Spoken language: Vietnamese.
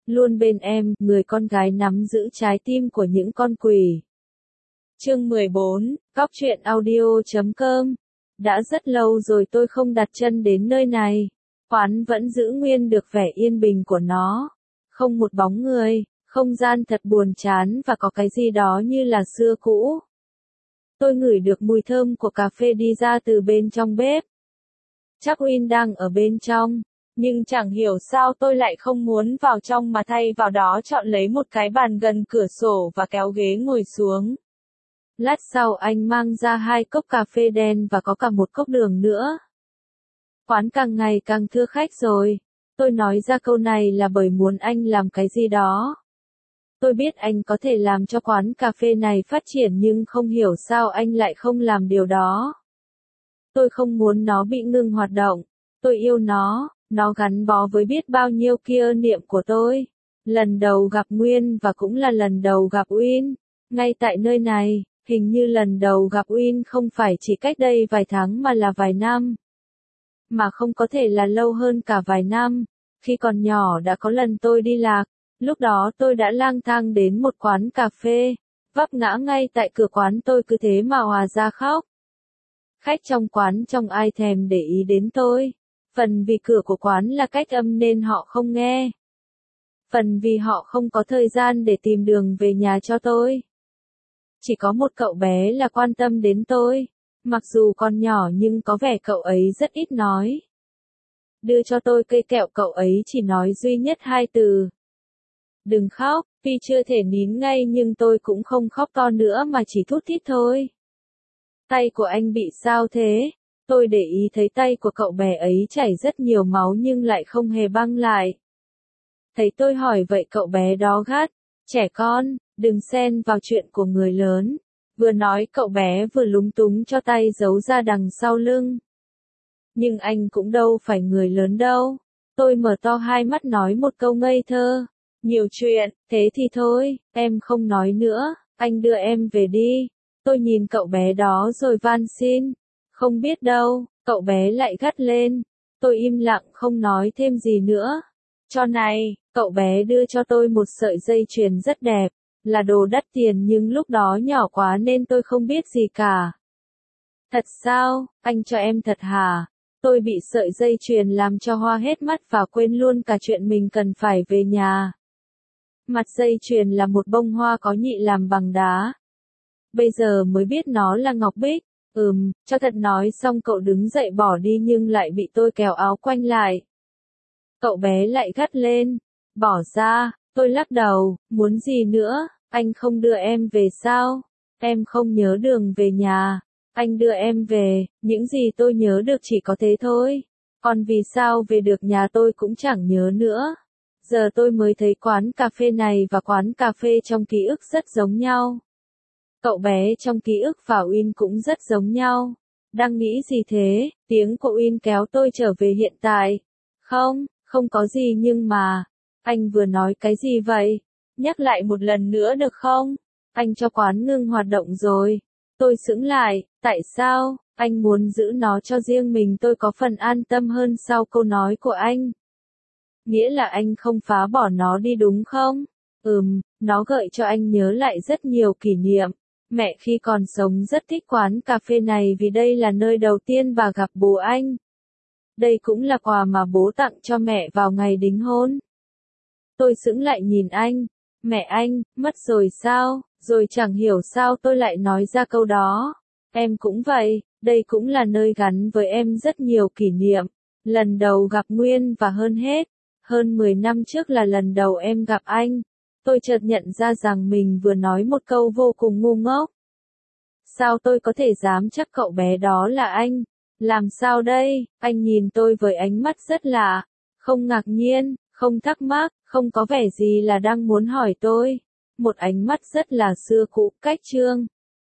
luôn bên em, người con gái nắm giữ trái tim của những con quỷ. Chương 14, Cóc truyện audio.com. Đã rất lâu rồi tôi không đặt chân đến nơi này. Quán vẫn giữ nguyên được vẻ yên bình của nó. Không một bóng người, không gian thật buồn chán và có cái gì đó như là xưa cũ. Tôi ngửi được mùi thơm của cà phê đi ra từ bên trong bếp. Chắc Win đang ở bên trong. Nhưng chẳng hiểu sao tôi lại không muốn vào trong mà thay vào đó chọn lấy một cái bàn gần cửa sổ và kéo ghế ngồi xuống. Lát sau anh mang ra 2 cốc cà phê đen và có cả một cốc đường nữa. Quán càng ngày càng thưa khách rồi. Tôi nói ra câu này là bởi muốn anh làm cái gì đó. Tôi biết anh có thể làm cho quán cà phê này phát triển nhưng không hiểu sao anh lại không làm điều đó. Tôi không muốn nó bị ngừng hoạt động. Tôi yêu nó gắn bó với biết bao nhiêu kia niệm của tôi. Lần đầu gặp Nguyên và cũng là lần đầu gặp Win. Ngay tại nơi này, hình như lần đầu gặp Win không phải chỉ cách đây vài tháng mà là vài năm. Mà không có thể là lâu hơn cả vài năm. Khi còn nhỏ đã có lần tôi đi lạc. Lúc đó tôi đã lang thang đến một quán cà phê. Vấp ngã ngay tại cửa quán tôi cứ thế mà òa ra khóc. Khách trong quán trong ai thèm để ý đến tôi. Phần vì cửa của quán là cách âm nên họ không nghe. Phần vì họ không có thời gian để tìm đường về nhà cho tôi. Chỉ có một cậu bé là quan tâm đến tôi. Mặc dù còn nhỏ nhưng có vẻ cậu ấy rất ít nói. Đưa cho tôi cây kẹo cậu ấy chỉ nói duy nhất 2 từ. Đừng khóc, tuy chưa thể nín ngay nhưng tôi cũng không khóc to nữa mà chỉ thút thít thôi. Tay của anh bị sao thế? Tôi để ý thấy tay của cậu bé ấy chảy rất nhiều máu nhưng lại không hề băng lại. Thấy tôi hỏi vậy cậu bé đó gắt, trẻ con, đừng xen vào chuyện của người lớn. Vừa nói cậu bé vừa lúng túng cho tay giấu ra đằng sau lưng. Nhưng anh cũng đâu phải người lớn đâu. Tôi mở to 2 mắt nói một câu ngây thơ. Nhiều chuyện, thế thì thôi, em không nói nữa, anh đưa em về đi. Tôi nhìn cậu bé đó rồi van xin. Không biết đâu, cậu bé lại gắt lên. Tôi im lặng không nói thêm gì nữa. Cho này, cậu bé đưa cho tôi một sợi dây chuyền rất đẹp. Là đồ đắt tiền nhưng lúc đó nhỏ quá nên tôi không biết gì cả. Thật sao, anh cho em thật hả? Tôi bị sợi dây chuyền làm cho hoa hết mắt và quên luôn cả chuyện mình cần phải về nhà. Mặt dây chuyền là một bông hoa có nhị làm bằng đá. Bây giờ mới biết nó là ngọc bích. Cho thật nói xong cậu đứng dậy bỏ đi nhưng lại bị tôi kéo áo quanh lại. Cậu bé lại gắt lên. Bỏ ra, tôi lắc đầu, muốn gì nữa, anh không đưa em về sao? Em không nhớ đường về nhà. Anh đưa em về, những gì tôi nhớ được chỉ có thế thôi. Còn vì sao về được nhà tôi cũng chẳng nhớ nữa. Giờ tôi mới thấy quán cà phê này và quán cà phê trong ký ức rất giống nhau. Cậu bé trong ký ức và Win cũng rất giống nhau. Đang nghĩ gì thế? Tiếng của Win kéo tôi trở về hiện tại. Không có gì nhưng mà. Anh vừa nói cái gì vậy? Nhắc lại một lần nữa được không? Anh cho quán ngưng hoạt động rồi. Tôi sững lại, tại sao? Anh muốn giữ nó cho riêng mình tôi có phần an tâm hơn sau câu nói của anh. Nghĩa là anh không phá bỏ nó đi đúng không? Nó gợi cho anh nhớ lại rất nhiều kỷ niệm. Mẹ khi còn sống rất thích quán cà phê này vì đây là nơi đầu tiên bà gặp bố anh. Đây cũng là quà mà bố tặng cho mẹ vào ngày đính hôn. Tôi sững lại nhìn anh. Mẹ anh, mất rồi sao? Rồi chẳng hiểu sao tôi lại nói ra câu đó. Em cũng vậy, đây cũng là nơi gắn với em rất nhiều kỷ niệm. Lần đầu gặp Nguyên và hơn 10 năm trước là lần đầu em gặp anh. Tôi chợt nhận ra rằng mình vừa nói một câu vô cùng ngu ngốc. Sao tôi có thể dám chắc cậu bé đó là anh? Làm sao đây? Anh nhìn tôi với ánh mắt rất lạ. Không ngạc nhiên, không thắc mắc, không có vẻ gì là đang muốn hỏi tôi. Một ánh mắt rất là xưa cũ, cách chương.